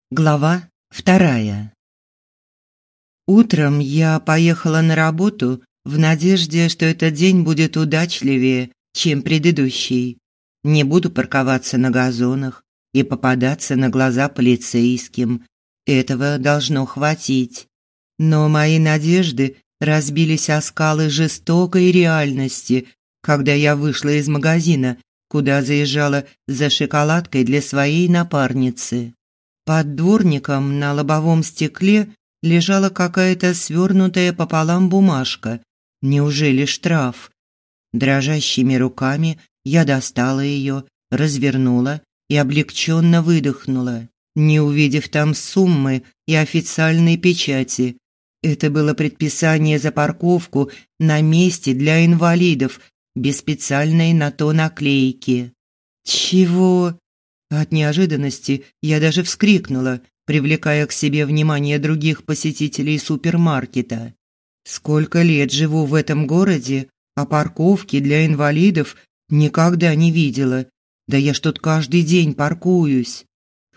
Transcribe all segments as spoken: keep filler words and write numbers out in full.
Глава вторая. Утром я поехала на работу в надежде, что этот день будет удачливее, чем предыдущий. Не буду парковаться на газонах и попадаться на глаза полицейским. Этого должно хватить. Но мои надежды разбились о скалы жестокой реальности, когда я вышла из магазина, куда заезжала за шоколадкой для своей напарницы. Под дворником на лобовом стекле лежала какая-то свернутая пополам бумажка. Неужели штраф? Дрожащими руками я достала ее, развернула и облегченно выдохнула, не увидев там суммы и официальной печати. Это было предписание за парковку на месте для инвалидов, без специальной на то наклейки. Чего? От неожиданности я даже вскрикнула, привлекая к себе внимание других посетителей супермаркета. Сколько лет живу в этом городе, а парковки для инвалидов никогда не видела. Да я ж тут каждый день паркуюсь.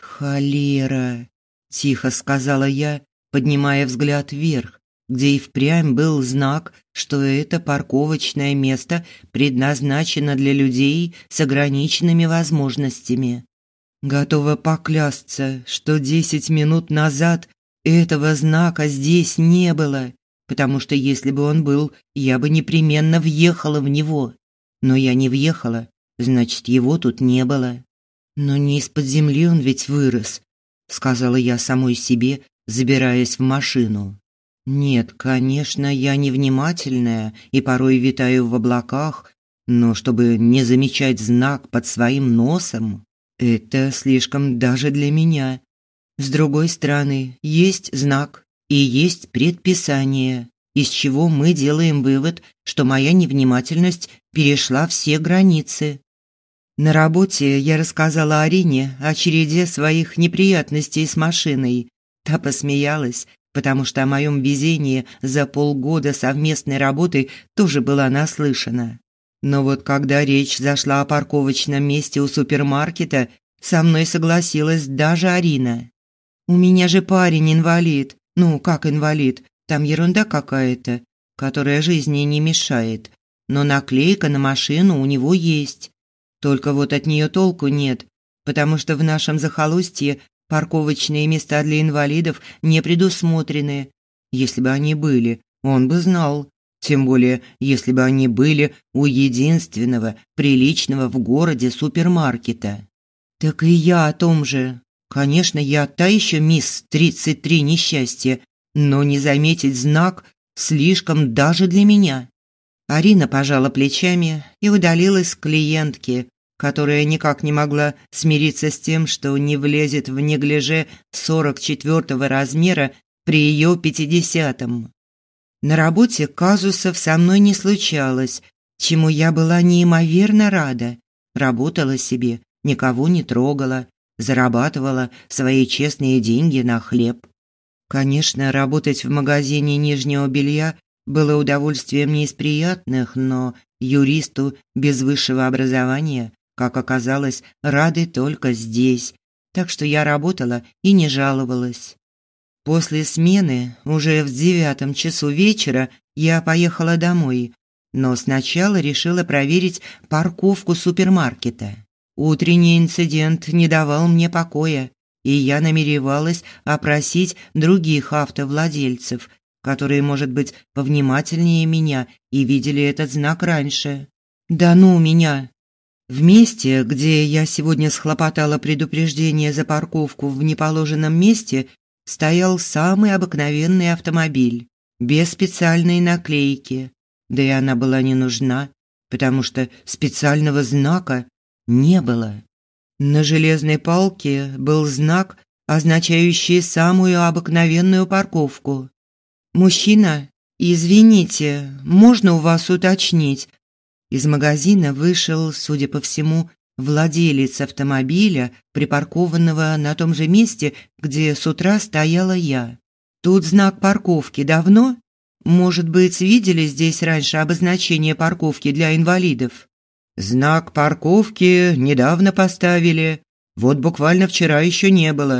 Холера, тихо сказала я, поднимая взгляд вверх, где и впрямь был знак, что это парковочное место предназначено для людей с ограниченными возможностями. Готова поклясться, что десять минут назад этого знака здесь не было, потому что если бы он был, я бы непременно въехала в него. Но я не въехала, значит, его тут не было. Но не из-под земли он ведь вырос, сказала я самой себе, забираясь в машину. Нет, конечно, я невнимательная и порой витаю в облаках, но чтобы не замечать знак под своим носом, это слишком даже для меня. С другой стороны, есть знак и есть предписание, из чего мы делаем вывод, что моя невнимательность перешла все границы. На работе я рассказала Арине о череде своих неприятностей с машиной. Та посмеялась, потому что о моем везении за полгода совместной работы тоже была наслышана. Но вот когда речь зашла о парковочном месте у супермаркета, со мной согласилась даже Арина. У меня же парень инвалид. Ну, как инвалид? Там ерунда какая-то, которая жизни не мешает. Но наклейка на машину у него есть. Только вот от нее толку нет, потому что в нашем захолустье парковочные места для инвалидов не предусмотрены. Если бы они были, он бы знал. Тем более, если бы они были у единственного приличного в городе супермаркета. Так и я о том же. Конечно, я та еще мисс тридцать три несчастья, но не заметить знак слишком даже для меня. Арина пожала плечами и удалилась к клиентке, которая никак не могла смириться с тем, что не влезет в неглиже сорок четвёртого размера при ее пятидесятом. На работе казусов со мной не случалось, чему я была неимоверно рада. Работала себе, никого не трогала, зарабатывала свои честные деньги на хлеб. Конечно, работать в магазине нижнего белья было удовольствием не из приятных, но юристу без высшего образования, как оказалось, рады только здесь, так что я работала и не жаловалась. После смены, уже в девятом часу вечера, я поехала домой, но сначала решила проверить парковку супермаркета. Утренний инцидент не давал мне покоя, и я намеревалась опросить других автовладельцев, которые, может быть, повнимательнее меня и видели этот знак раньше. Да ну меня! В месте, где я сегодня схлопотала предупреждение за парковку в неположенном месте, стоял самый обыкновенный автомобиль, без специальной наклейки. Да и она была не нужна, потому что специального знака не было. На железной палке был знак, означающий самую обыкновенную парковку. «Мужчина, извините, можно у вас уточнить?» Из магазина вышел, судя по всему, владелец автомобиля, припаркованного на том же месте, где с утра стояла я. Тут знак парковки давно? Может быть, видели здесь раньше обозначение парковки для инвалидов? Знак парковки недавно поставили. Вот буквально вчера еще не было.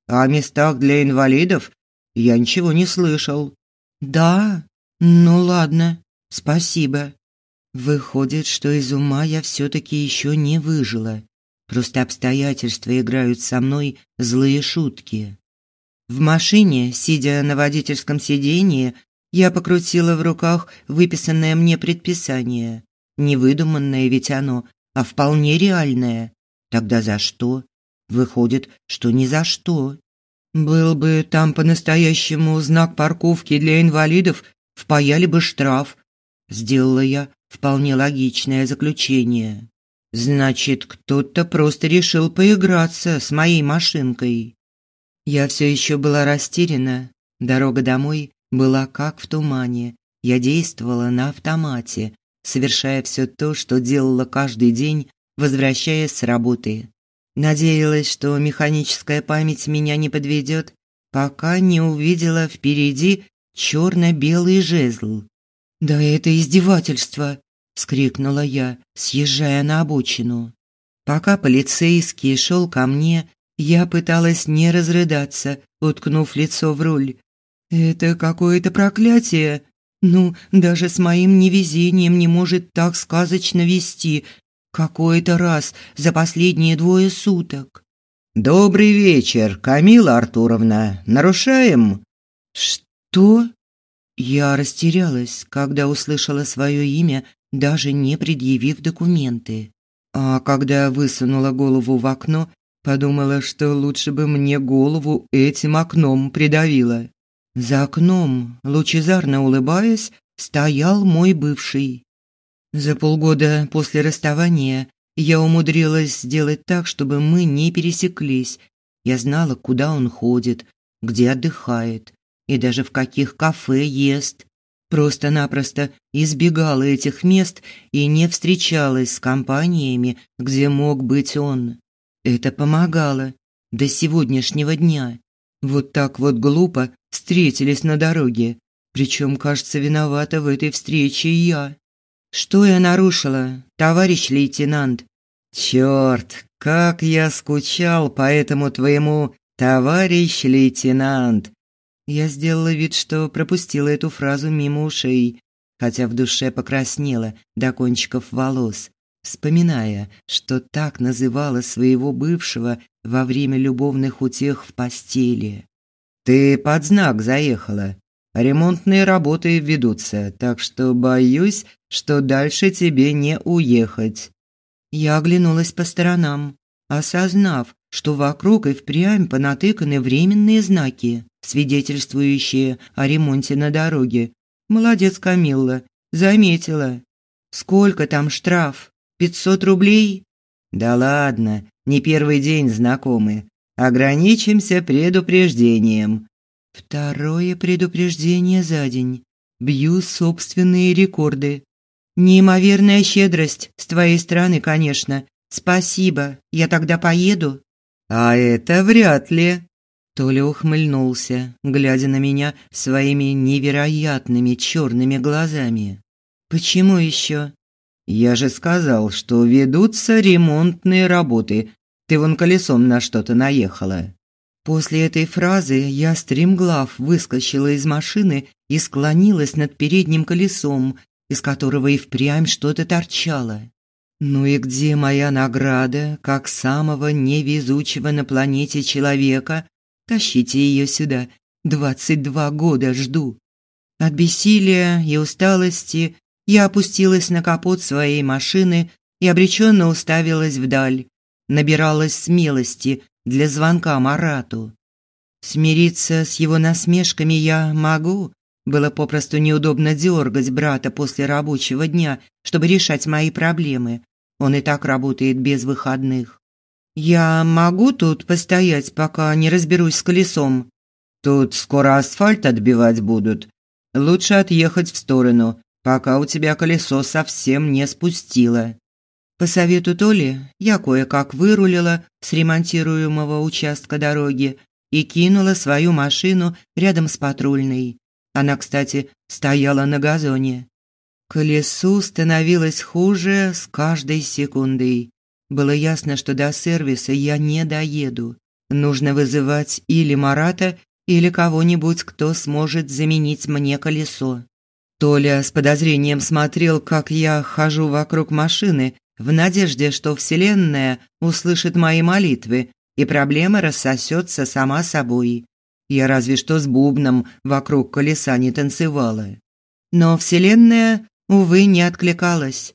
а о местах для инвалидов я ничего не слышал». «Да? Ну ладно, спасибо. Выходит, что из ума я все-таки еще не выжила. Просто обстоятельства играют со мной злые шутки». В машине, сидя на водительском сиденье, я покрутила в руках выписанное мне предписание. Не выдуманное ведь оно, а вполне реальное. Тогда за что? Выходит, что ни за что. Был бы там по-настоящему знак парковки для инвалидов, впаяли бы штраф. Сделала я вполне логичное заключение. Значит, кто-то просто решил поиграться с моей машинкой. Я все еще была растеряна. Дорога домой была как в тумане. Я действовала на автомате, совершая все то, что делала каждый день, возвращаясь с работы. Надеялась, что механическая память меня не подведет, пока не увидела впереди черно-белый жезл. «Да это издевательство!» – вскрикнула я, съезжая на обочину. Пока полицейский шел ко мне, я пыталась не разрыдаться, уткнув лицо в руль. «Это какое-то проклятие! Ну, даже с моим невезением не может так сказочно вести. Какой-то раз за последние двое суток». «Добрый вечер, Камила Артуровна. Нарушаем?» «Что?» Я растерялась, когда услышала свое имя, даже не предъявив документы. А когда высунула голову в окно, подумала, что лучше бы мне голову этим окном придавило. За окном, лучезарно улыбаясь, стоял мой бывший. За полгода после расставания я умудрилась сделать так, чтобы мы не пересеклись. Я знала, куда он ходит, где отдыхает и даже в каких кафе ест. Просто-напросто избегала этих мест и не встречалась с компаниями, где мог быть он. Это помогало до сегодняшнего дня. Вот так вот глупо встретились на дороге. Причем, кажется, виновата в этой встрече я. Что я нарушила, товарищ лейтенант? Черт, как я скучал по этому твоему товарищ лейтенант. Я сделала вид, что пропустила эту фразу мимо ушей, хотя в душе покраснела до кончиков волос, вспоминая, что так называла своего бывшего во время любовных утех в постели. «Ты под знак заехала. Ремонтные работы ведутся, так что боюсь, что дальше тебе не уехать». Я оглянулась по сторонам, осознав, что вокруг и впрямь понатыканы временные знаки, свидетельствующие о ремонте на дороге. Молодец, Камилла, заметила. Сколько там штраф? Пятьсот рублей? Да ладно, не первый день знакомы. Ограничимся предупреждением. Второе предупреждение за день. Бью собственные рекорды. Неимоверная щедрость с твоей стороны, конечно. Спасибо. Я тогда поеду. А это вряд ли. Толя ухмыльнулся, глядя на меня своими невероятными черными глазами. Почему еще? Я же сказал, что ведутся ремонтные работы. Ты вон колесом на что-то наехала. После этой фразы я стремглав выскочила из машины и склонилась над передним колесом, из которого и впрямь что-то торчало. Ну и где моя награда, как самого невезучего на планете человека? Тащите ее сюда. Двадцать два года жду. От бессилия и усталости я опустилась на капот своей машины и обреченно уставилась вдаль. Набиралась смелости для звонка Марату. Смириться с его насмешками я могу. Было попросту неудобно дергать брата после рабочего дня, чтобы решать мои проблемы. Он и так работает без выходных. Я могу тут постоять, пока не разберусь с колесом? Тут скоро асфальт отбивать будут. Лучше отъехать в сторону, пока у тебя колесо совсем не спустило. По совету Толи я кое-как вырулила с ремонтируемого участка дороги и кинула свою машину рядом с патрульной. Она, кстати, стояла на газоне. Колесу становилось хуже с каждой секундой. Было ясно, что до сервиса я не доеду. Нужно вызывать или Марата, или кого-нибудь, кто сможет заменить мне колесо. Толя с подозрением смотрел, как я хожу вокруг машины, в надежде, что Вселенная услышит мои молитвы, и проблема рассосется сама собой. Я разве что с бубном вокруг колеса не танцевала. Но Вселенная, увы, не откликалась.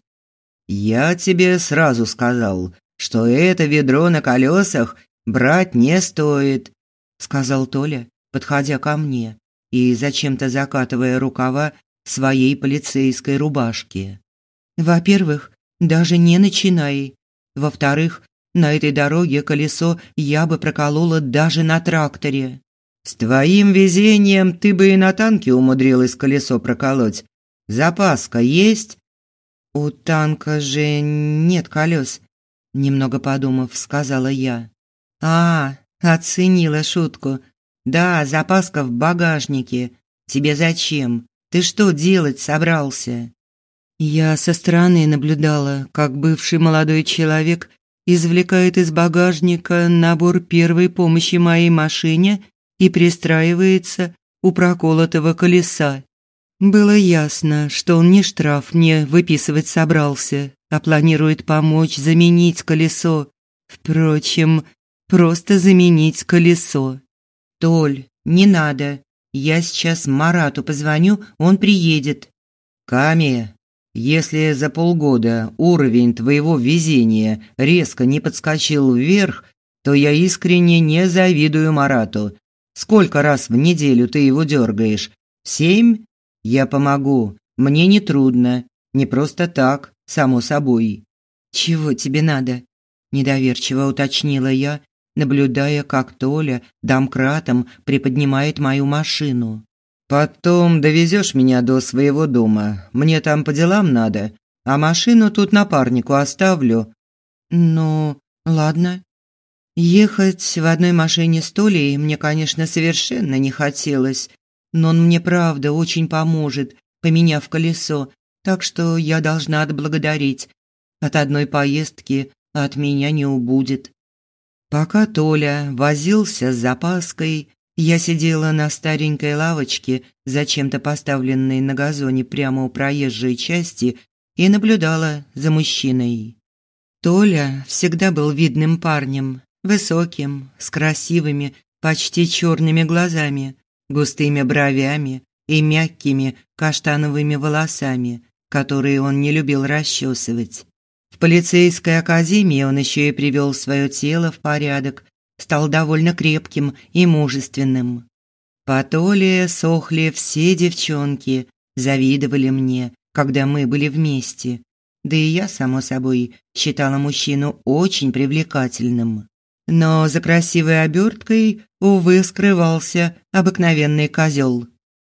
«Я тебе сразу сказал, что это ведро на колесах брать не стоит», – сказал Толя, подходя ко мне и зачем-то закатывая рукава своей полицейской рубашки. «Во-первых, даже не начинай. Во-вторых, на этой дороге колесо я бы проколола даже на тракторе». «С твоим везением ты бы и на танке умудрилась колесо проколоть. Запаска есть?» «У танка же нет колес», – немного подумав, сказала я. «А, оценила шутку. Да, запаска в багажнике. Тебе зачем? Ты что делать собрался?» Я со стороны наблюдала, как бывший молодой человек извлекает из багажника набор первой помощи моей машине и пристраивается у проколотого колеса. Было ясно, что он не штраф мне выписывать собрался, а планирует помочь заменить колесо. Впрочем, просто заменить колесо. «Толь, не надо. Я сейчас Марату позвоню, он приедет». «Ками, если за полгода уровень твоего везения резко не подскочил вверх, то я искренне не завидую Марату. Сколько раз в неделю ты его дергаешь? Семь? Я помогу. Мне не трудно. Не просто так, само собой». «Чего тебе надо?» – недоверчиво уточнила я, наблюдая, как Толя домкратом приподнимает мою машину. «Потом довезешь меня до своего дома. Мне там по делам надо, а машину тут напарнику оставлю». «Ну, ладно». Ехать в одной машине с Толей мне, конечно, совершенно не хотелось, но он мне правда очень поможет, поменяв колесо, так что я должна отблагодарить. От одной поездки от меня не убудет. Пока Толя возился с запаской, я сидела на старенькой лавочке, зачем-то поставленной на газоне прямо у проезжей части, и наблюдала за мужчиной. Толя всегда был видным парнем, высоким, с красивыми, почти черными глазами, густыми бровями и мягкими каштановыми волосами, которые он не любил расчесывать. В полицейской академии он еще и привел свое тело в порядок, стал довольно крепким и мужественным. По Толе сохли все девчонки, завидовали мне, когда мы были вместе. Да и я, само собой, считала мужчину очень привлекательным. Но за красивой оберткой, увы, скрывался обыкновенный козел.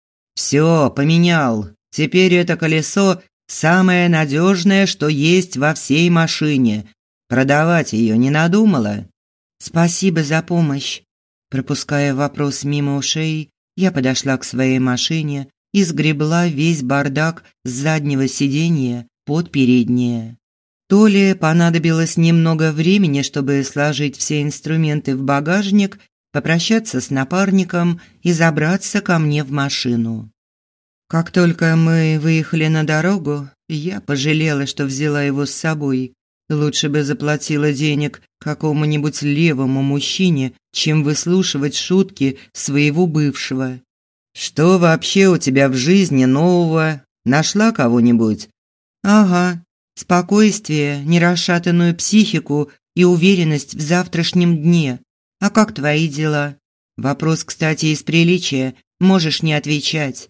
«Все, поменял. Теперь это колесо самое надежное, что есть во всей машине. Продавать ее не надумала?» «Спасибо за помощь». Пропуская вопрос мимо ушей, я подошла к своей машине и сгребла весь бардак с заднего сиденья под переднее. Толе понадобилось немного времени, чтобы сложить все инструменты в багажник, попрощаться с напарником и забраться ко мне в машину. Как только мы выехали на дорогу, я пожалела, что взяла его с собой. Лучше бы заплатила денег какому-нибудь левому мужчине, чем выслушивать шутки своего бывшего. «Что вообще у тебя в жизни нового? Нашла кого-нибудь?» «Ага. Спокойствие, нерасшатанную психику и уверенность в завтрашнем дне. А как твои дела? Вопрос, кстати, из приличия. Можешь не отвечать».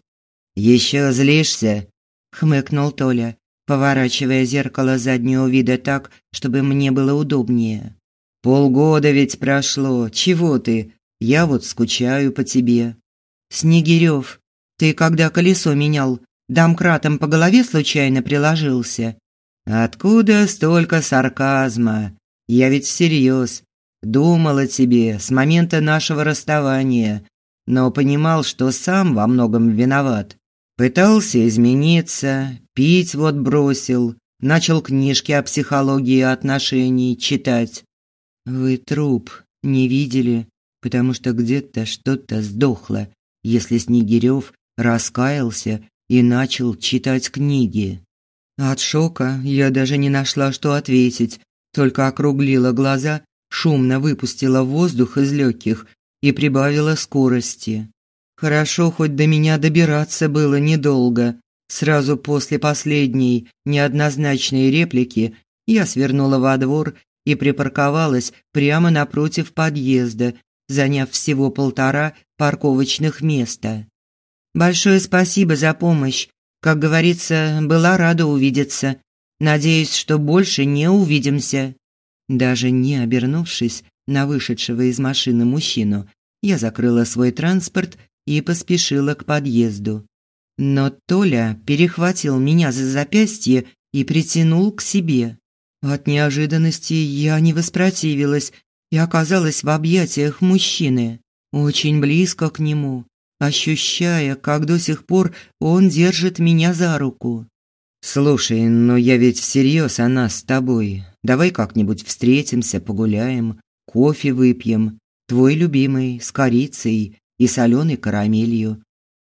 «Еще злишься?» – хмыкнул Толя, поворачивая зеркало заднего вида так, чтобы мне было удобнее. «Полгода ведь прошло. Чего ты? Я вот скучаю по тебе». «Снегирев, ты когда колесо менял, домкратом по голове случайно приложился?» «Откуда столько сарказма? Я ведь всерьез. Думал о тебе с момента нашего расставания, но понимал, что сам во многом виноват. Пытался измениться, пить вот бросил, начал книжки о психологии отношений читать». «Вы труп, не видели, потому что где-то что-то сдохло, если Снегирев раскаялся и начал читать книги. От шока я даже не нашла, что ответить, только округлила глаза, шумно выпустила воздух из легких и прибавила скорости. Хорошо, хоть до меня добираться было недолго. Сразу после последней неоднозначной реплики я свернула во двор и припарковалась прямо напротив подъезда, заняв всего полтора парковочных места. Большое спасибо за помощь. Как говорится, была рада увидеться. Надеюсь, что больше не увидимся. Даже не обернувшись на вышедшего из машины мужчину, я закрыла свой транспорт и поспешила к подъезду. Но Толя перехватил меня за запястье и притянул к себе. От неожиданности я не воспротивилась и оказалась в объятиях мужчины, очень близко к нему, ощущая, как до сих пор он держит меня за руку. «Слушай, но я ведь всерьез о нас с тобой. Давай как-нибудь встретимся, погуляем, кофе выпьем. Твой любимый, с корицей и соленой карамелью».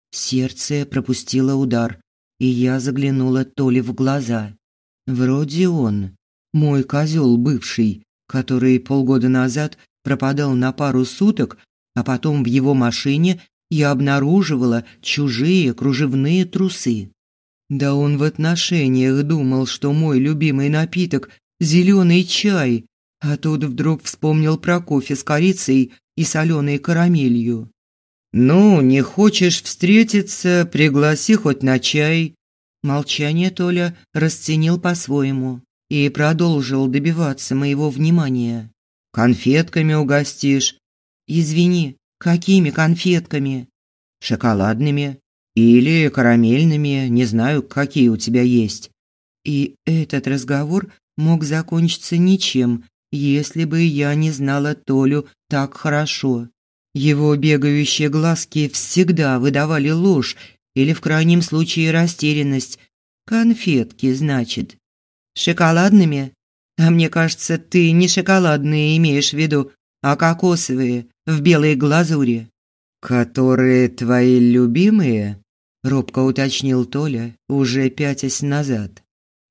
Сердце пропустило удар, и я заглянула Толе в глаза. Вроде он, мой козел бывший, который полгода назад пропадал на пару суток, а потом в его машине я обнаруживала чужие кружевные трусы. Да он в отношениях думал, что мой любимый напиток – зеленый чай, а тут вдруг вспомнил про кофе с корицей и соленой карамелью. «Ну, не хочешь встретиться, пригласи хоть на чай». Молчание Толя расценил по-своему и продолжил добиваться моего внимания. «Конфетками угостишь». «Извини, какими конфетками?» «Шоколадными или карамельными, не знаю, какие у тебя есть». И этот разговор мог закончиться ничем, если бы я не знала Толю так хорошо. Его бегающие глазки всегда выдавали ложь или в крайнем случае растерянность. Конфетки, значит. Шоколадными? А мне кажется, ты не шоколадные имеешь в виду, а кокосовые, в белой глазури. Которые твои любимые? Робко уточнил Толя, уже пятясь назад.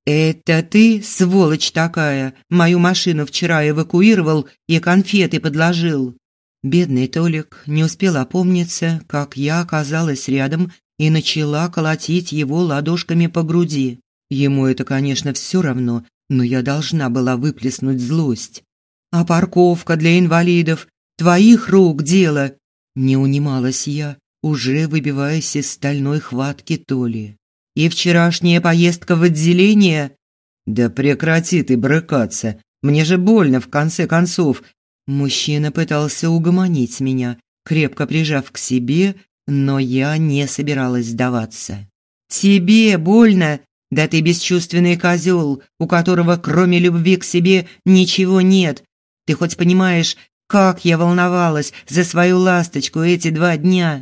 Это ты, сволочь такая, мою машину вчера эвакуировал и конфеты подложил. Бедный Толик не успел опомниться, как я оказалась рядом и начала колотить его ладошками по груди. Ему это, конечно, все равно, но я должна была выплеснуть злость. «А парковка для инвалидов? Твоих рук дело!» Не унималась я, уже выбиваясь из стальной хватки Толи. «И вчерашняя поездка в отделение?» «Да прекрати ты брыкаться, мне же больно в конце концов». Мужчина пытался угомонить меня, крепко прижав к себе, но я не собиралась сдаваться. «Тебе больно? Да ты бесчувственный козел, у которого кроме любви к себе ничего нет. Ты хоть понимаешь, как я волновалась за свою ласточку эти два дня?»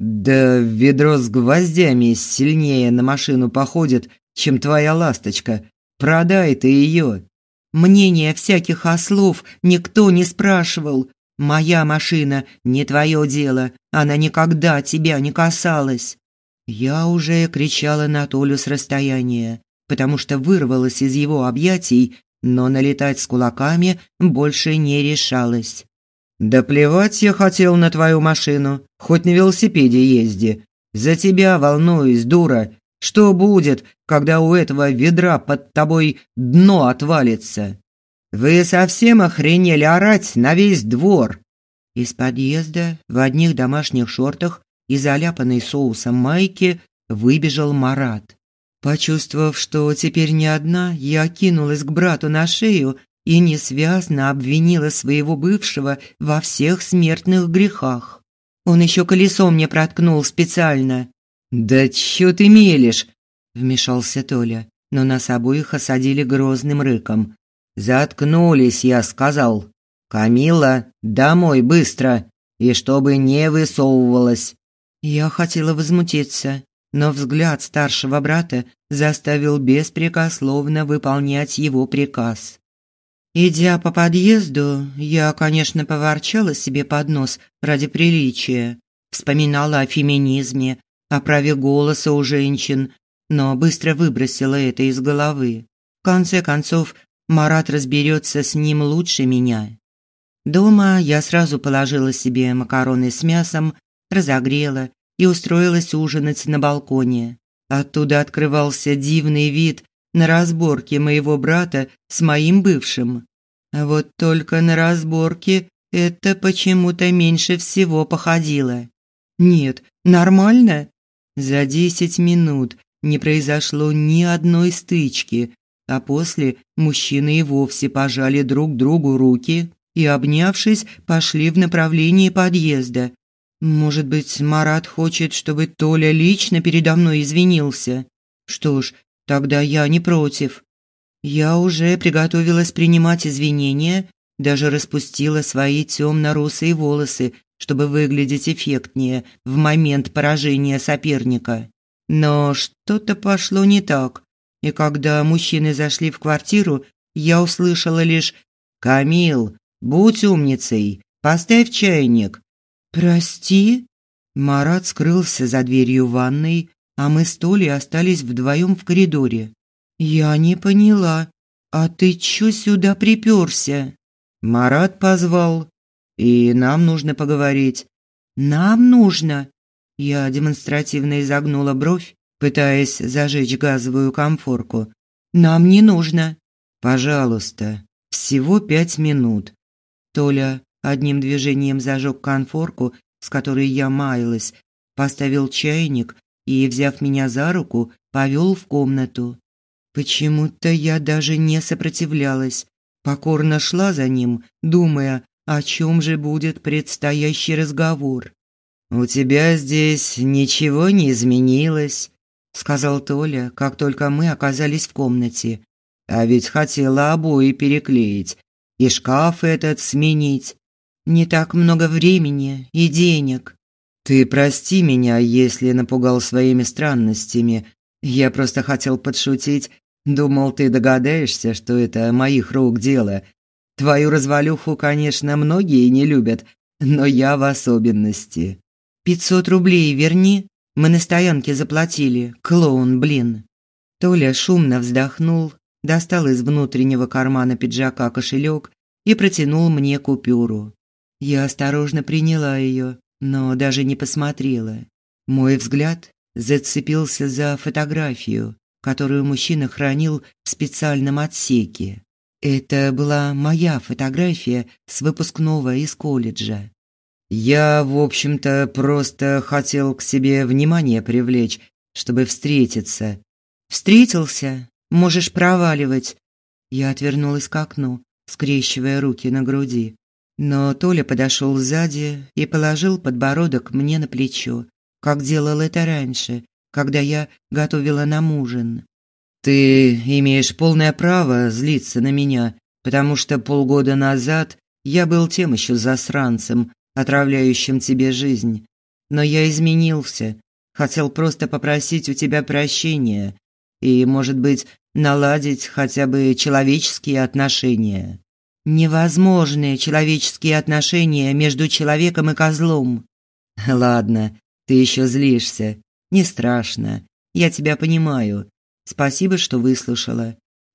«Да ведро с гвоздями сильнее на машину походит, чем твоя ласточка. Продай ты ее». Мнения всяких ослов никто не спрашивал. Моя машина не твое дело, она никогда тебя не касалась. Я уже кричала на Толю с расстояния, потому что вырвалась из его объятий, но налетать с кулаками больше не решалась. «Да плевать я хотел на твою машину, хоть на велосипеде езди. За тебя волнуюсь, дура. Что будет, когда у этого ведра под тобой дно отвалится? Вы совсем охренели орать на весь двор?» Из подъезда в одних домашних шортах и заляпанной соусом майке выбежал Марат. Почувствовав, что теперь не одна, я кинулась к брату на шею и несвязно обвинила своего бывшего во всех смертных грехах. Он еще колесо мне проткнул специально. «Да чё ты мелешь?» – вмешался Толя, но нас обоих осадили грозным рыком. «Заткнулись, я сказал. Камилла, домой быстро, и чтобы не высовывалась». Я хотела возмутиться, но взгляд старшего брата заставил беспрекословно выполнять его приказ. Идя по подъезду, я, конечно, поворчала себе под нос ради приличия. Вспоминала о феминизме, о праве голоса у женщин, но быстро выбросила это из головы. В конце концов, Марат разберется с ним лучше меня. Дома я сразу положила себе макароны с мясом, разогрела и устроилась ужинать на балконе. Оттуда открывался дивный вид на разборки моего брата с моим бывшим. А вот только на разборки это почему-то меньше всего походило. Нет, нормально. За десять минут не произошло ни одной стычки, а после мужчины и вовсе пожали друг другу руки и, обнявшись, пошли в направлении подъезда. Может быть, Марат хочет, чтобы Толя лично передо мной извинился? Что ж, тогда я не против. Я уже приготовилась принимать извинения, даже распустила свои темно-русые волосы, чтобы выглядеть эффектнее в момент поражения соперника. Но что-то пошло не так, и когда мужчины зашли в квартиру, я услышала лишь «Камил, будь умницей, поставь чайник». «Прости?» Марат скрылся за дверью ванной, а мы с Толей остались вдвоем в коридоре. «Я не поняла. А ты чё сюда припёрся?» Марат позвал, и нам нужно поговорить. «Нам нужно?» Я демонстративно изогнула бровь, пытаясь зажечь газовую конфорку. «Нам не нужно». «Пожалуйста, всего пять минут». Толя одним движением зажег конфорку, с которой я маялась, поставил чайник и, взяв меня за руку, повел в комнату. Почему-то я даже не сопротивлялась, покорно шла за ним, думая, о чем же будет предстоящий разговор. «У тебя здесь ничего не изменилось», – сказал Толя, как только мы оказались в комнате. «А ведь хотела обои переклеить и шкаф этот сменить. Не так много времени и денег». «Ты прости меня, если напугал своими странностями. Я просто хотел подшутить. Думал, ты догадаешься, что это моих рук дело. Твою развалюху, конечно, многие не любят, но я в особенности». «Пятьсот рублей верни, мы на стоянке заплатили, клоун, блин». Толя шумно вздохнул, достал из внутреннего кармана пиджака кошелек и протянул мне купюру. Я осторожно приняла ее, но даже не посмотрела. Мой взгляд зацепился за фотографию, которую мужчина хранил в специальном отсеке. Это была моя фотография с выпускного из колледжа. «Я, в общем-то, просто хотел к себе внимание привлечь, чтобы встретиться». «Встретился? Можешь проваливать». Я отвернулась к окну, скрещивая руки на груди. Но Толя подошел сзади и положил подбородок мне на плечо, как делал это раньше, когда я готовила нам ужин. «Ты имеешь полное право злиться на меня, потому что полгода назад я был тем еще засранцем, отравляющим тебе жизнь. Но я изменился, хотел просто попросить у тебя прощения и, может быть, наладить хотя бы человеческие отношения». «Невозможные человеческие отношения между человеком и козлом». «Ладно, ты еще злишься. Не страшно. Я тебя понимаю. Спасибо, что выслушала.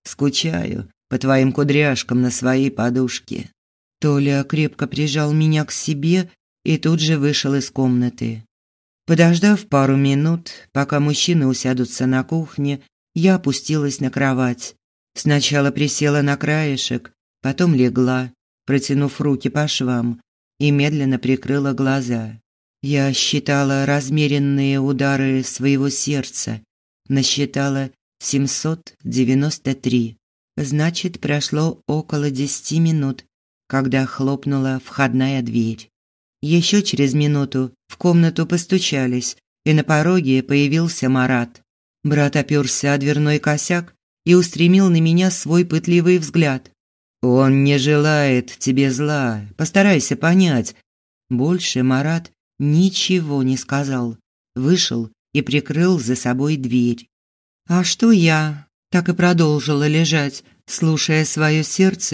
Скучаю по твоим кудряшкам на своей подушке». Толя крепко прижал меня к себе и тут же вышел из комнаты. Подождав пару минут, пока мужчины усядутся на кухне, я опустилась на кровать. Сначала присела на краешек, потом легла, протянув руки по швам, и медленно прикрыла глаза. Я считала размеренные удары своего сердца, насчитала семьсот девяносто три. Значит, прошло около десяти минут, когда хлопнула входная дверь. Еще через минуту в комнату постучались, и на пороге появился Марат. Брат оперся о дверной косяк и устремил на меня свой пытливый взгляд. «Он не желает тебе зла, постарайся понять». Больше Марат ничего не сказал, вышел и прикрыл за собой дверь. А что я? Так и продолжила лежать, слушая свое сердце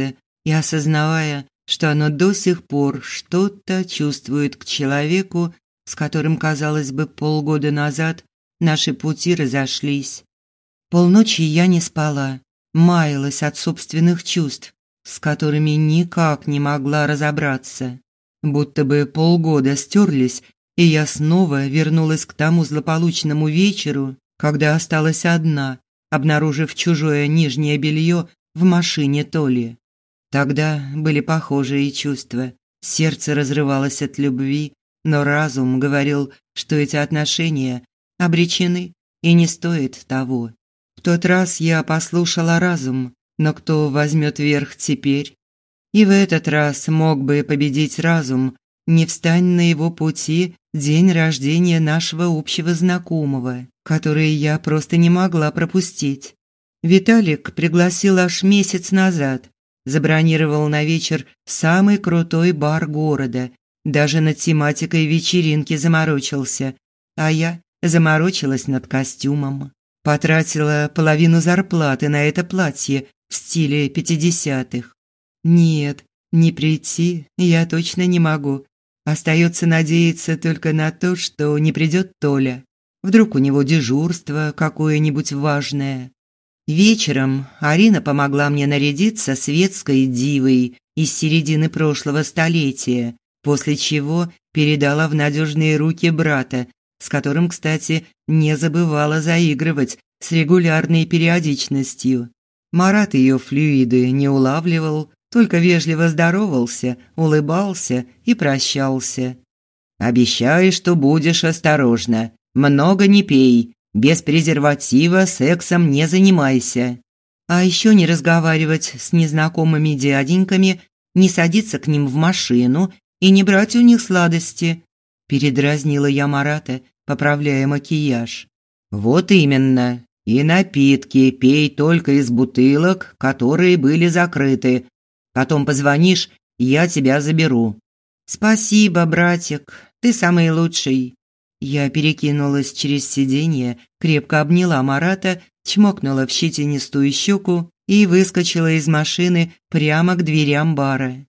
и осознавая, что оно до сих пор что-то чувствует к человеку, с которым, казалось бы, полгода назад наши пути разошлись. Полночи я не спала, маялась от собственных чувств, с которыми никак не могла разобраться. Будто бы полгода стерлись, и я снова вернулась к тому злополучному вечеру, когда осталась одна, обнаружив чужое нижнее белье в машине Толи. Тогда были похожие чувства. Сердце разрывалось от любви, но разум говорил, что эти отношения обречены и не стоят того. В тот раз я послушала разум, но кто возьмет верх теперь? И в этот раз мог бы победить разум, не встань на его пути день рождения нашего общего знакомого, который я просто не могла пропустить. Виталик пригласил аж месяц назад, забронировал на вечер самый крутой бар города, даже над тематикой вечеринки заморочился, а я заморочилась над костюмом. Потратила половину зарплаты на это платье в стиле пятидесятых. Нет, не прийти я точно не могу. Остается надеяться только на то, что не придет Толя. Вдруг у него дежурство какое-нибудь важное. Вечером Арина помогла мне нарядиться светской дивой из середины прошлого столетия, после чего передала в надежные руки брата, с которым, кстати, не забывала заигрывать с регулярной периодичностью. Марат ее флюиды не улавливал, только вежливо здоровался, улыбался и прощался. «Обещай, что будешь осторожна, много не пей, без презерватива сексом не занимайся. А еще не разговаривать с незнакомыми дяденьками, не садиться к ним в машину и не брать у них сладости», передразнила я Марата, поправляя макияж. «Вот именно. И напитки пей только из бутылок, которые были закрыты. Потом позвонишь, я тебя заберу». «Спасибо, братик, ты самый лучший». Я перекинулась через сиденье, крепко обняла Марата, чмокнула в щетинистую щеку и выскочила из машины прямо к дверям бара.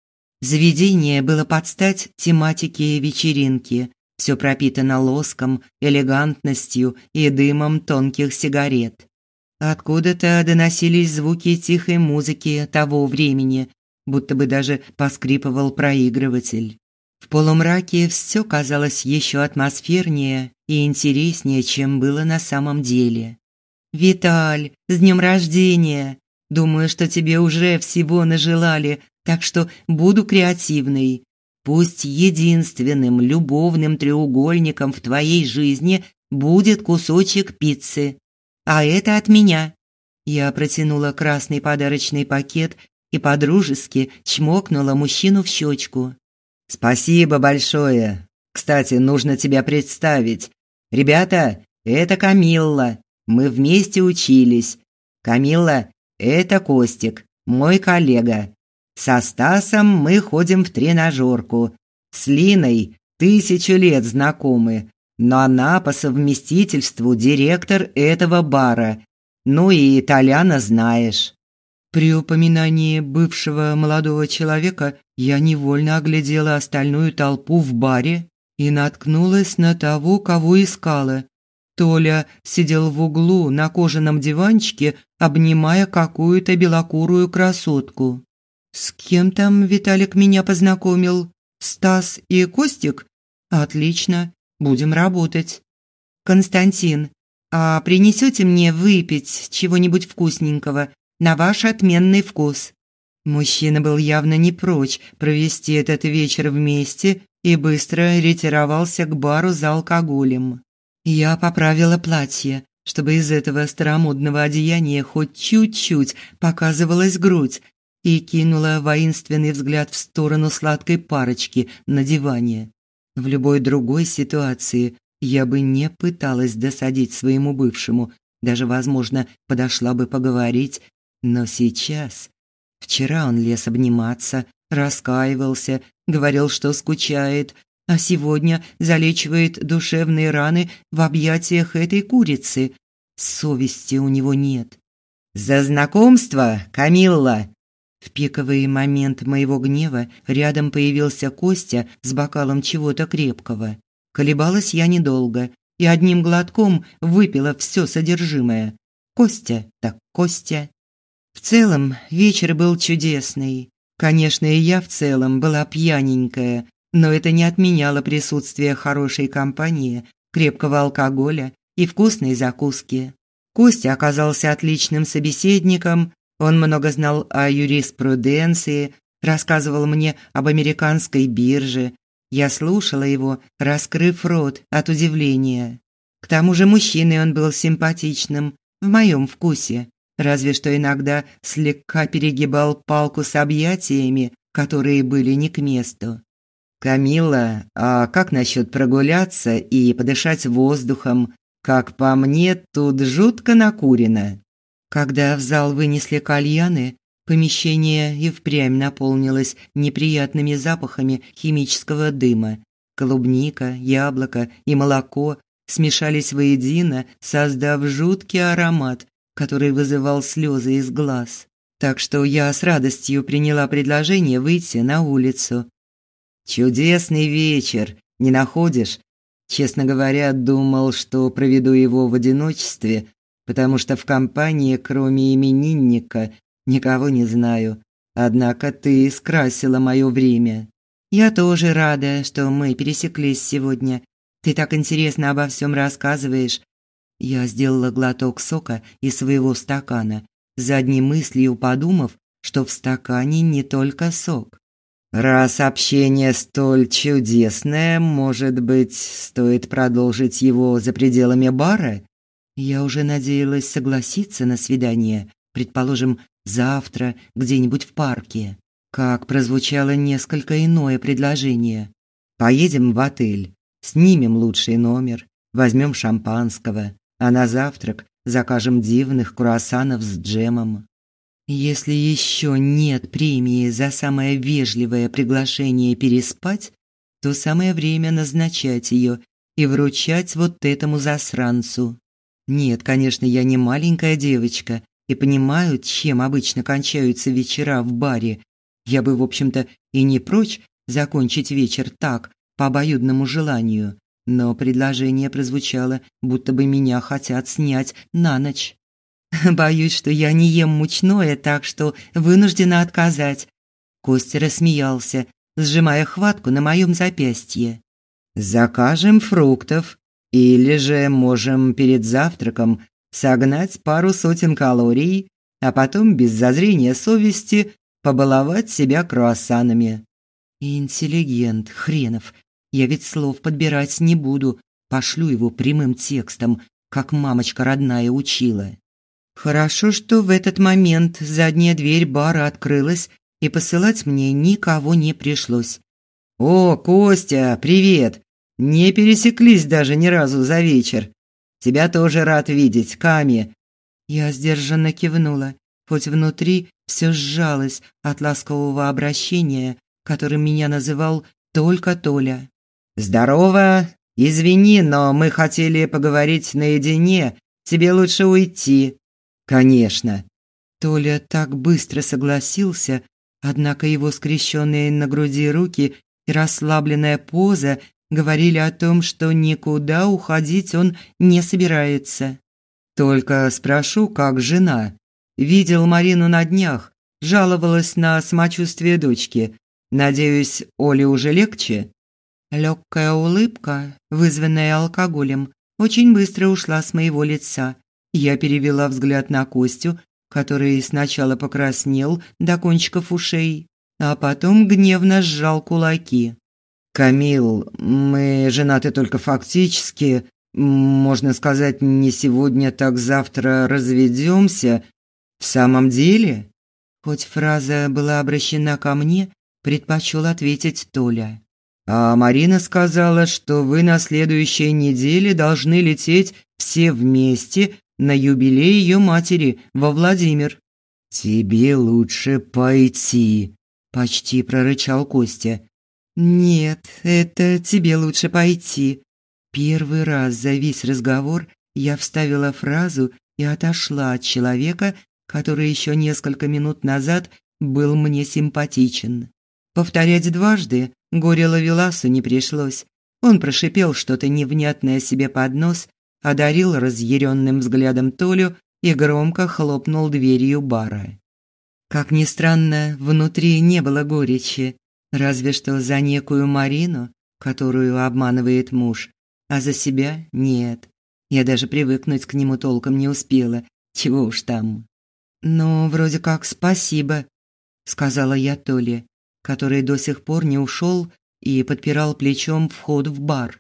Заведение было под стать тематике вечеринки. Все пропитано лоском, элегантностью и дымом тонких сигарет. Откуда-то доносились звуки тихой музыки того времени, будто бы даже поскрипывал проигрыватель. В полумраке все казалось еще атмосфернее и интереснее, чем было на самом деле. «Виталь, с днем рождения! Думаю, что тебе уже всего нажелали, так что буду креативной. Пусть единственным любовным треугольником в твоей жизни будет кусочек пиццы. А это от меня». Я протянула красный подарочный пакет и подружески чмокнула мужчину в щечку. «Спасибо большое. Кстати, нужно тебя представить. Ребята, это Камилла. Мы вместе учились. Камилла, это Костик, мой коллега. Со Стасом мы ходим в тренажерку. С Линой тысячу лет знакомы, но она по совместительству директор этого бара. Ну и Толяна знаешь». При упоминании бывшего молодого человека я невольно оглядела остальную толпу в баре и наткнулась на того, кого искала. Толя сидел в углу на кожаном диванчике, обнимая какую-то белокурую красотку. «С кем там Виталик меня познакомил? Стас и Костик? Отлично, будем работать. Константин, а принесете мне выпить чего-нибудь вкусненького на ваш отменный вкус?» Мужчина был явно не прочь провести этот вечер вместе и быстро ретировался к бару за алкоголем. Я поправила платье, чтобы из этого старомодного одеяния хоть чуть-чуть показывалась грудь, и кинула воинственный взгляд в сторону сладкой парочки на диване. В любой другой ситуации я бы не пыталась досадить своему бывшему, даже, возможно, подошла бы поговорить, но сейчас... Вчера он лез обниматься, раскаивался, говорил, что скучает, а сегодня залечивает душевные раны в объятиях этой курицы. Совести у него нет. «За знакомство, Камилла!» В пиковый момент моего гнева рядом появился Костя с бокалом чего-то крепкого. Колебалась я недолго и одним глотком выпила все содержимое. Костя так Костя. В целом вечер был чудесный. Конечно, и я в целом была пьяненькая, но это не отменяло присутствие хорошей компании, крепкого алкоголя и вкусной закуски. Костя оказался отличным собеседником. Он много знал о юриспруденции, рассказывал мне об американской бирже. Я слушала его, раскрыв рот от удивления. К тому же мужчиной он был симпатичным, в моем вкусе, разве что иногда слегка перегибал палку с объятиями, которые были не к месту. «Камилла, а как насчет прогуляться и подышать воздухом? Как по мне, тут жутко накурено». Когда в зал вынесли кальяны, помещение и впрямь наполнилось неприятными запахами химического дыма. Клубника, яблоко и молоко смешались воедино, создав жуткий аромат, который вызывал слезы из глаз. Так что я с радостью приняла предложение выйти на улицу. «Чудесный вечер, не находишь? Честно говоря, думал, что проведу его в одиночестве, потому что в компании, кроме именинника, никого не знаю. Однако ты скрасила мое время». «Я тоже рада, что мы пересеклись сегодня. Ты так интересно обо всем рассказываешь». Я сделала глоток сока из своего стакана, задней мыслью подумав, что в стакане не только сок. «Раз общение столь чудесное, может быть, стоит продолжить его за пределами бара?» Я уже надеялась согласиться на свидание, предположим, завтра где-нибудь в парке. Как прозвучало несколько иное предложение. «Поедем в отель, снимем лучший номер, возьмем шампанского, а на завтрак закажем дивных круассанов с джемом». Если еще нет премии за самое вежливое приглашение переспать, то самое время назначать ее и вручать вот этому засранцу. Нет, конечно, я не маленькая девочка и понимаю, чем обычно кончаются вечера в баре. Я бы, в общем-то, и не прочь закончить вечер так, по обоюдному желанию, но предложение прозвучало, будто бы меня хотят снять на ночь. «Боюсь, что я не ем мучное, так что вынуждена отказать». Костя рассмеялся, сжимая хватку на моем запястье. «Закажем фруктов, или же можем перед завтраком согнать пару сотен калорий, а потом без зазрения совести побаловать себя круассанами». «Интеллигент хренов. Я ведь слов подбирать не буду, пошлю его прямым текстом, как мамочка родная учила». Хорошо, что в этот момент задняя дверь бара открылась, и посылать мне никого не пришлось. «О, Костя, привет! Не пересеклись даже ни разу за вечер. Тебя тоже рад видеть, Ками». Я сдержанно кивнула, хоть внутри все сжалось от ласкового обращения, которым меня называл только Толя. «Здорово! Извини, но мы хотели поговорить наедине. Тебе лучше уйти». «Конечно». Толя так быстро согласился, однако его скрещенные на груди руки и расслабленная поза говорили о том, что никуда уходить он не собирается. «Только спрошу, как жена. Видел Марину на днях, жаловалась на самочувствие дочки. Надеюсь, Оле уже легче?» Легкая улыбка, вызванная алкоголем, очень быстро ушла с моего лица. Я перевела взгляд на Костю, который сначала покраснел до кончиков ушей, а потом гневно сжал кулаки. «Камил, мы женаты только фактически. Можно сказать, не сегодня, так завтра разведемся. В самом деле?» Хоть фраза была обращена ко мне, предпочел ответить Толя. «А Марина сказала, что вы на следующей неделе должны лететь все вместе на юбилей ее матери во Владимир». «Тебе лучше пойти», – почти прорычал Костя. «Нет, это тебе лучше пойти». Первый раз за весь разговор я вставила фразу и отошла от человека, который еще несколько минут назад был мне симпатичен. Повторять дважды горе-ловеласу не пришлось. Он прошипел что-то невнятное себе под нос, одарил разъяренным взглядом Толю и громко хлопнул дверью бара. Как ни странно, внутри не было горечи, разве что за некую Марину, которую обманывает муж, а за себя нет. Я даже привыкнуть к нему толком не успела, чего уж там. «Ну, вроде как спасибо», – сказала я Толе, который до сих пор не ушел и подпирал плечом вход в бар.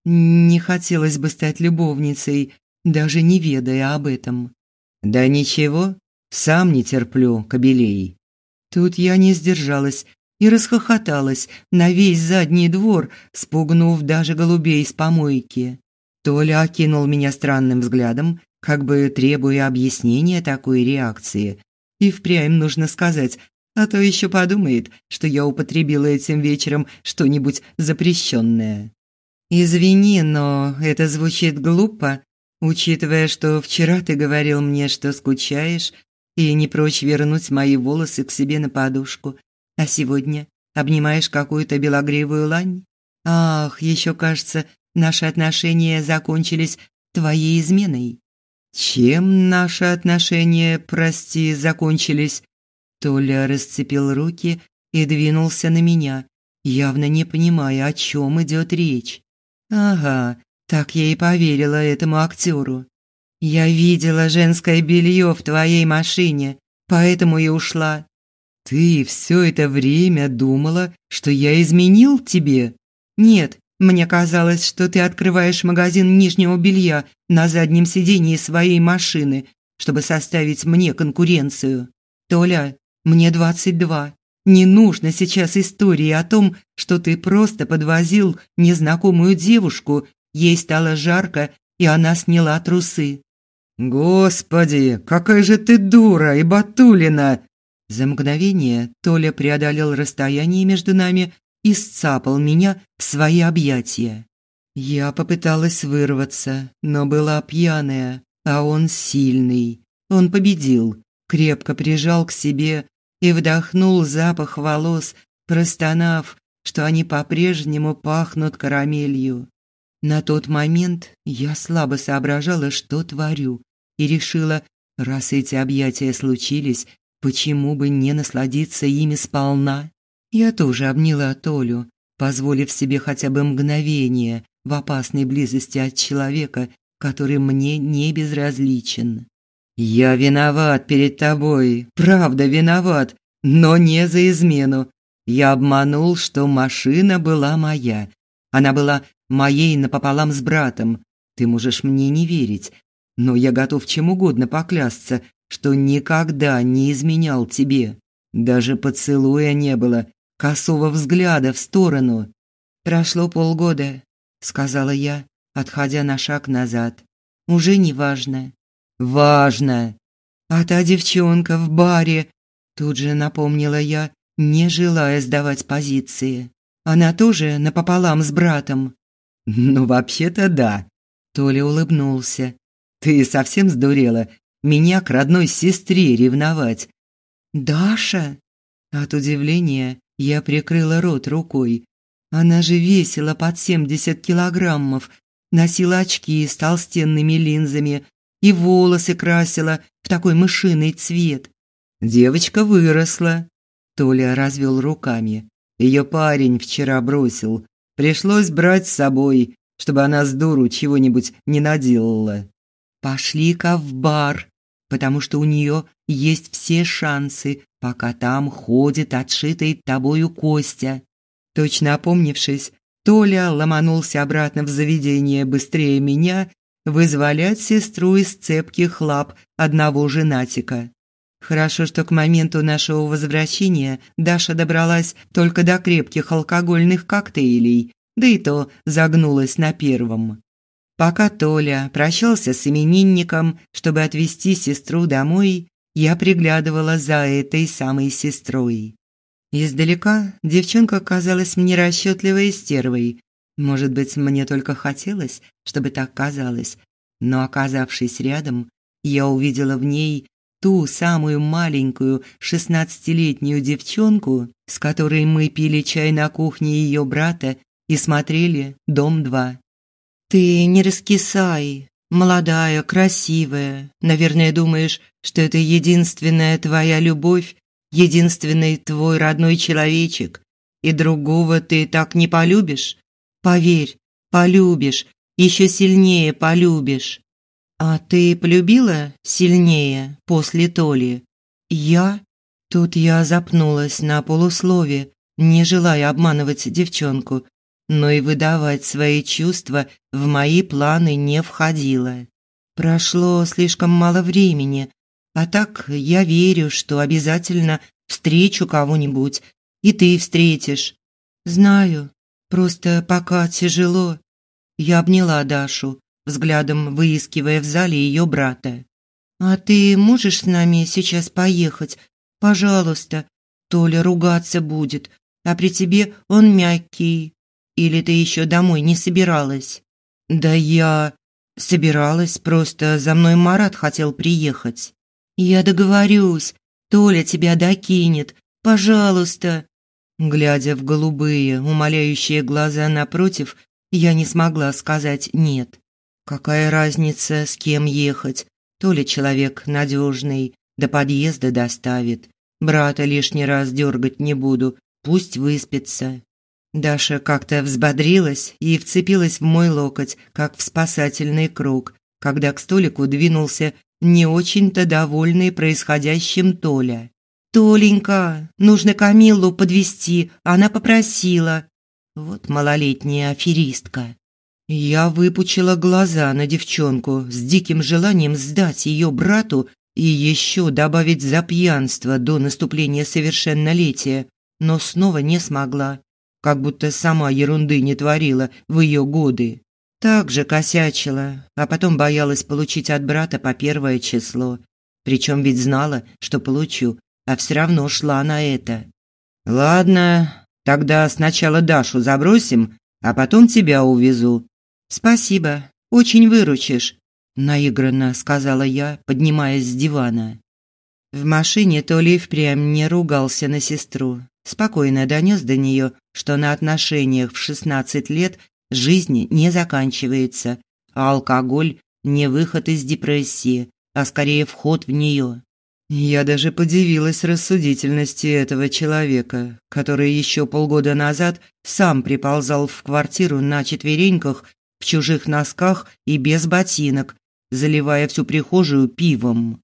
Не хотелось бы стать любовницей, даже не ведая об этом. «Да ничего, сам не терплю кобелей». Тут я не сдержалась и расхохоталась на весь задний двор, спугнув даже голубей с помойки. Толя окинул меня странным взглядом, как бы требуя объяснения такой реакции. И впрямь нужно сказать, а то еще подумает, что я употребила этим вечером что-нибудь запрещенное. «Извини, но это звучит глупо, учитывая, что вчера ты говорил мне, что скучаешь и не прочь вернуть мои волосы к себе на подушку, а сегодня обнимаешь какую-то белогривую лань? Ах, еще кажется, наши отношения закончились твоей изменой». «Чем наши отношения, прости, закончились?» Толя расцепил руки и двинулся на меня, явно не понимая, о чем идет речь. «Ага, так я и поверила этому актеру. Я видела женское белье в твоей машине, поэтому и ушла». «Ты все это время думала, что я изменил тебе?» «Нет, мне казалось, что ты открываешь магазин нижнего белья на заднем сидении своей машины, чтобы составить мне конкуренцию. Толя, мне двадцать два. Не нужно сейчас истории о том, что ты просто подвозил незнакомую девушку, ей стало жарко, и она сняла трусы». «Господи, какая же ты дура и батулина!» За мгновение Толя преодолел расстояние между нами и сцапал меня в свои объятия. Я попыталась вырваться, но была пьяная, а он сильный. Он победил, крепко прижал к себе и вдохнул запах волос, простонав, что они по-прежнему пахнут карамелью. На тот момент я слабо соображала, что творю, и решила, раз эти объятия случились, почему бы не насладиться ими сполна. Я тоже обняла Толю, позволив себе хотя бы мгновение в опасной близости от человека, который мне не безразличен. «Я виноват перед тобой, правда виноват, но не за измену. Я обманул, что машина была моя. Она была моей напополам с братом. Ты можешь мне не верить, но я готов чем угодно поклясться, что никогда не изменял тебе. Даже поцелуя не было, косого взгляда в сторону». «Прошло полгода», – сказала я, отходя на шаг назад. «Уже не важно». «Важно». «А та девчонка в баре», – тут же напомнила я, не желая сдавать позиции. «Она тоже напополам с братом». «Ну, вообще-то да», – Толя улыбнулся. «Ты совсем сдурела? Меня к родной сестре ревновать». «Даша?» От удивления я прикрыла рот рукой. Она же весила под семьдесят килограммов, носила очки с толстенными линзами и волосы красила в такой мышиный цвет. Девочка выросла. Толя развел руками. Ее парень вчера бросил. Пришлось брать с собой, чтобы она с дуру чего-нибудь не наделала. Пошли-ка в бар, потому что у нее есть все шансы, пока там ходит отшитый тобою Костя. Точно опомнившись, Толя ломанулся обратно в заведение быстрее меня, вызволять сестру из цепких лап одного женатика. Хорошо, что к моменту нашего возвращения Даша добралась только до крепких алкогольных коктейлей, да и то загнулась на первом. Пока Толя прощался с именинником, чтобы отвезти сестру домой, я приглядывала за этой самой сестрой. Издалека девчонка казалась мне расчетливой стервой. Может быть, мне только хотелось, чтобы так казалось, но, оказавшись рядом, я увидела в ней ту самую маленькую шестнадцатилетнюю девчонку, с которой мы пили чай на кухне ее брата и смотрели «Дом-два». «Ты не раскисай, молодая, красивая. Наверное, думаешь, что это единственная твоя любовь, единственный твой родной человечек, и другого ты так не полюбишь? Поверь, полюбишь, еще сильнее полюбишь». «А ты полюбила сильнее после Толи?» «Я?» Тут я запнулась на полуслове, не желая обманывать девчонку, но и выдавать свои чувства в мои планы не входило. Прошло слишком мало времени, а так я верю, что обязательно встречу кого-нибудь, и ты встретишь. Знаю, просто пока тяжело. Я обняла Дашу, взглядом выискивая в зале ее брата. «А ты можешь с нами сейчас поехать? Пожалуйста. Толя ругаться будет, а при тебе он мягкий. Или ты еще домой не собиралась?» «Да я собиралась, просто за мной Марат хотел приехать». «Я договорюсь, Толя тебя докинет. Пожалуйста». Глядя в голубые, умоляющие глаза напротив, я не смогла сказать «нет». Какая разница, с кем ехать? Толя человек надежный, до подъезда доставит. Брата лишний раз дергать не буду, пусть выспится. Даша как-то взбодрилась и вцепилась в мой локоть, как в спасательный круг, когда к столику двинулся не очень-то довольный происходящим Толя. «Толенька, нужно Камиллу подвезти, она попросила». Вот малолетняя аферистка. Я выпучила глаза на девчонку с диким желанием сдать ее брату и еще добавить за пьянство до наступления совершеннолетия, но снова не смогла, как будто сама ерунды не творила в ее годы. Так же косячила, а потом боялась получить от брата по первое число. Причем ведь знала, что получу, а все равно шла на это. «Ладно, тогда сначала Дашу забросим, а потом тебя увезу». «Спасибо, очень выручишь», – наигранно сказала я, поднимаясь с дивана. В машине Толя впрямь не ругался на сестру. Спокойно донес до нее, что на отношениях в шестнадцать лет жизнь не заканчивается, а алкоголь – не выход из депрессии, а скорее вход в нее. Я даже подивилась рассудительности этого человека, который еще полгода назад сам приползал в квартиру на четвереньках, в чужих носках и без ботинок, заливая всю прихожую пивом.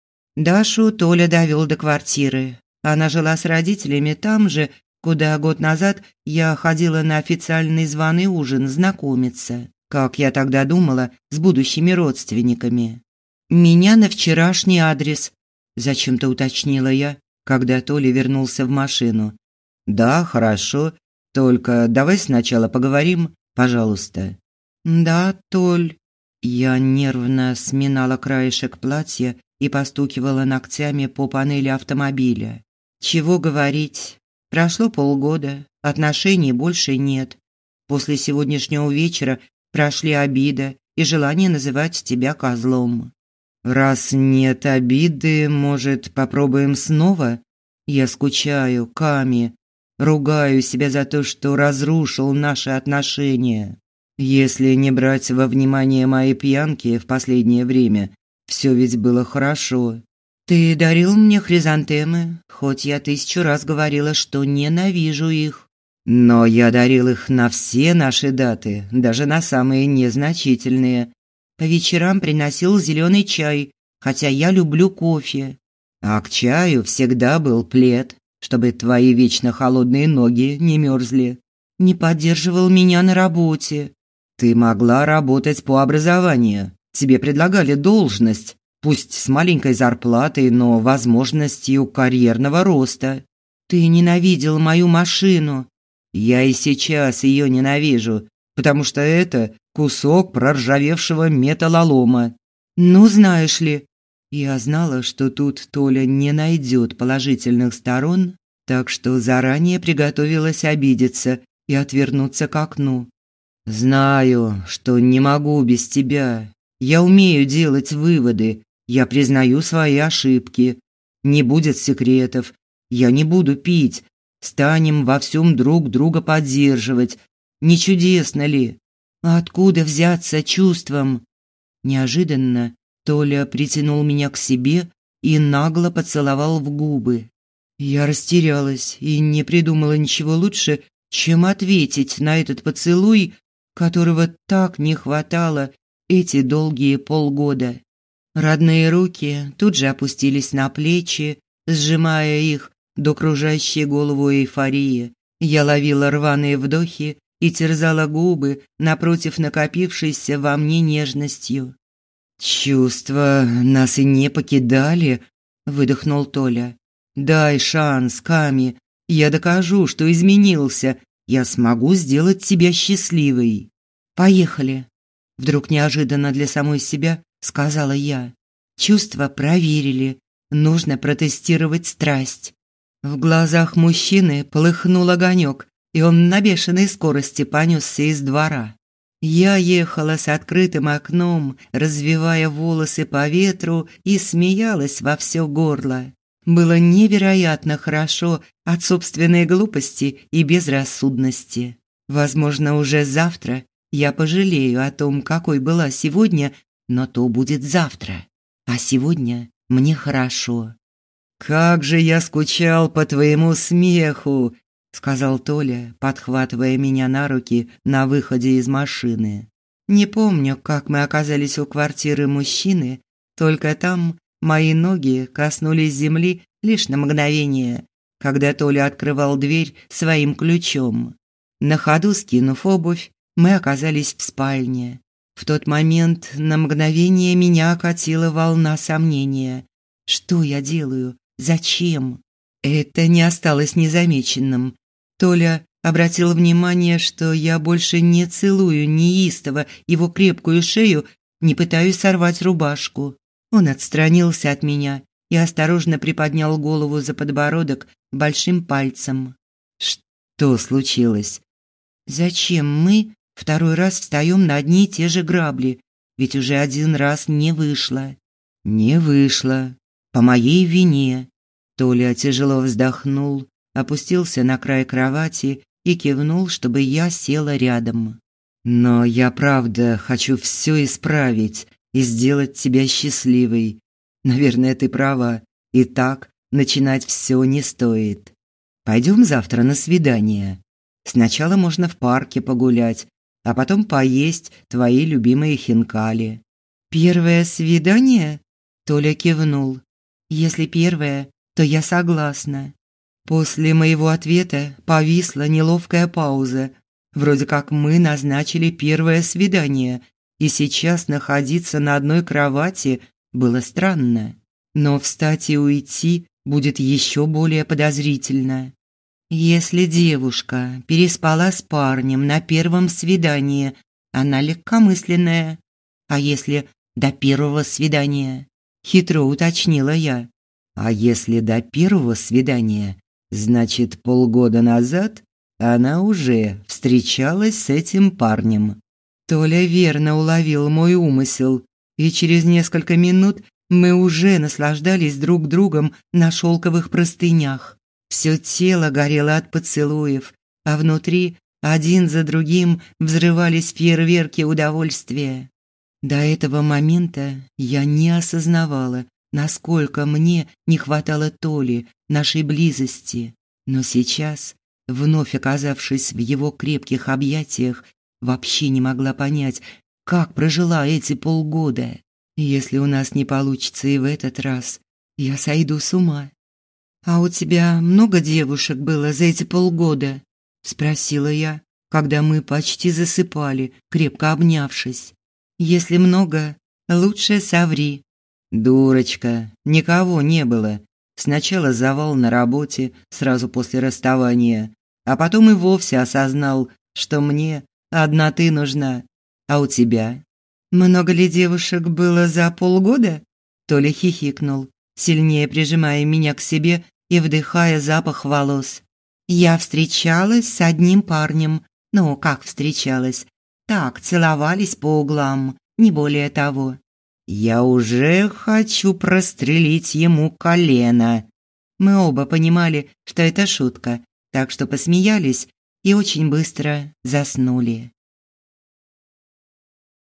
Дашу Толя довел до квартиры. Она жила с родителями там же, куда год назад я ходила на официальный званый ужин знакомиться, как я тогда думала, с будущими родственниками. «Меня на вчерашний адрес», – зачем-то уточнила я, когда Толя вернулся в машину. «Да, хорошо, только давай сначала поговорим, пожалуйста». «Да, Толь». Я нервно сминала краешек платья и постукивала ногтями по панели автомобиля. Чего говорить? Прошло полгода, отношений больше нет. После сегодняшнего вечера прошли обида и желание называть тебя козлом. «Раз нет обиды, может, попробуем снова? Я скучаю, Ками, ругаю себя за то, что разрушил наши отношения. Если не брать во внимание мои пьянки в последнее время, все ведь было хорошо. Ты дарил мне хризантемы, хоть я тысячу раз говорила, что ненавижу их. Но я дарил их на все наши даты, даже на самые незначительные. По вечерам приносил зеленый чай, хотя я люблю кофе. А к чаю всегда был плед, чтобы твои вечно холодные ноги не мерзли. Не поддерживал меня на работе. Ты могла работать по образованию. Тебе предлагали должность, пусть с маленькой зарплатой, но возможностью карьерного роста. Ты ненавидел мою машину. Я и сейчас ее ненавижу, потому что это кусок проржавевшего металлолома. Ну, знаешь ли, я знала, что тут Толя не найдет положительных сторон, так что заранее приготовилась обидеться и отвернуться к окну. Знаю, что не могу без тебя. Я умею делать выводы, Я признаю свои ошибки. Не будет секретов. Я не буду пить. Станем во всем друг друга поддерживать. Не чудесно ли? Откуда взяться чувствам? Неожиданно Толя притянул меня к себе и нагло поцеловал в губы. Я растерялась и не придумала ничего лучше, чем ответить на этот поцелуй, которого так не хватало эти долгие полгода. Родные руки тут же опустились на плечи, сжимая их до кружащей голову эйфории. Я ловила рваные вдохи и терзала губы напротив накопившейся во мне нежностью. «Чувства нас и не покидали», – выдохнул Толя. «Дай шанс, Ками. Я докажу, что изменился. Я смогу сделать тебя счастливой». «Поехали», – вдруг неожиданно для самой себя сказала я. «Чувства проверили. Нужно протестировать страсть». В глазах мужчины полыхнул огонек, и он на бешеной скорости понесся из двора. Я ехала с открытым окном, развивая волосы по ветру, и смеялась во все горло. Было невероятно хорошо от собственной глупости и безрассудности. Возможно, уже завтра я пожалею о том, какой была сегодня, но то будет завтра. А сегодня мне хорошо. «Как же я скучал по твоему смеху!» – сказал Толя, подхватывая меня на руки на выходе из машины. Не помню, как мы оказались у квартиры мужчины, только там мои ноги коснулись земли лишь на мгновение, когда Толя открывал дверь своим ключом. На ходу скинув обувь, мы оказались в спальне. В тот момент на мгновение меня окатила волна сомнения. Что я делаю? Зачем? Это не осталось незамеченным. Толя обратил внимание, что я больше не целую неистово его крепкую шею, не пытаюсь сорвать рубашку. Он отстранился от меня и осторожно приподнял голову за подбородок большим пальцем. Что случилось? Зачем мы второй раз встаем на одни и те же грабли? Ведь уже один раз не вышло. Не вышло. По моей вине. Толя тяжело вздохнул, опустился на край кровати и кивнул, чтобы я села рядом. Но я правда хочу все исправить и сделать тебя счастливой. Наверное, ты права. И так начинать все не стоит. Пойдем завтра на свидание. Сначала можно в парке погулять, а потом поесть твои любимые хинкали. Первое свидание? Толя кивнул. Если первое, то я согласна. После моего ответа повисла неловкая пауза. Вроде как мы назначили первое свидание, и сейчас находиться на одной кровати было странно. Но встать и уйти будет еще более подозрительно. Если девушка переспала с парнем на первом свидании, она легкомысленная. А если до первого свидания? Хитро уточнила я. А если до первого свидания, значит, полгода назад она уже встречалась с этим парнем. Толя верно уловил мой умысел, и через несколько минут мы уже наслаждались друг другом на шелковых простынях. Все тело горело от поцелуев, а внутри один за другим взрывались фейерверки удовольствия. До этого момента я не осознавала, насколько мне не хватало Толи, нашей близости. Но сейчас, вновь оказавшись в его крепких объятиях, вообще не могла понять, как прожила эти полгода. Если у нас не получится и в этот раз, я сойду с ума. «А у тебя много девушек было за эти полгода?» – спросила я, когда мы почти засыпали, крепко обнявшись. «Если много, лучше соври». «Дурочка, никого не было. Сначала завал на работе, сразу после расставания, а потом и вовсе осознал, что мне одна ты нужна. А у тебя?» «Много ли девушек было за полгода?» Толя хихикнул, сильнее прижимая меня к себе и вдыхая запах волос. «Я встречалась с одним парнем. Ну, как встречалась? Так, целовались по углам, не более того». Я уже хочу прострелить ему колено. Мы оба понимали, что это шутка, так что посмеялись и очень быстро заснули.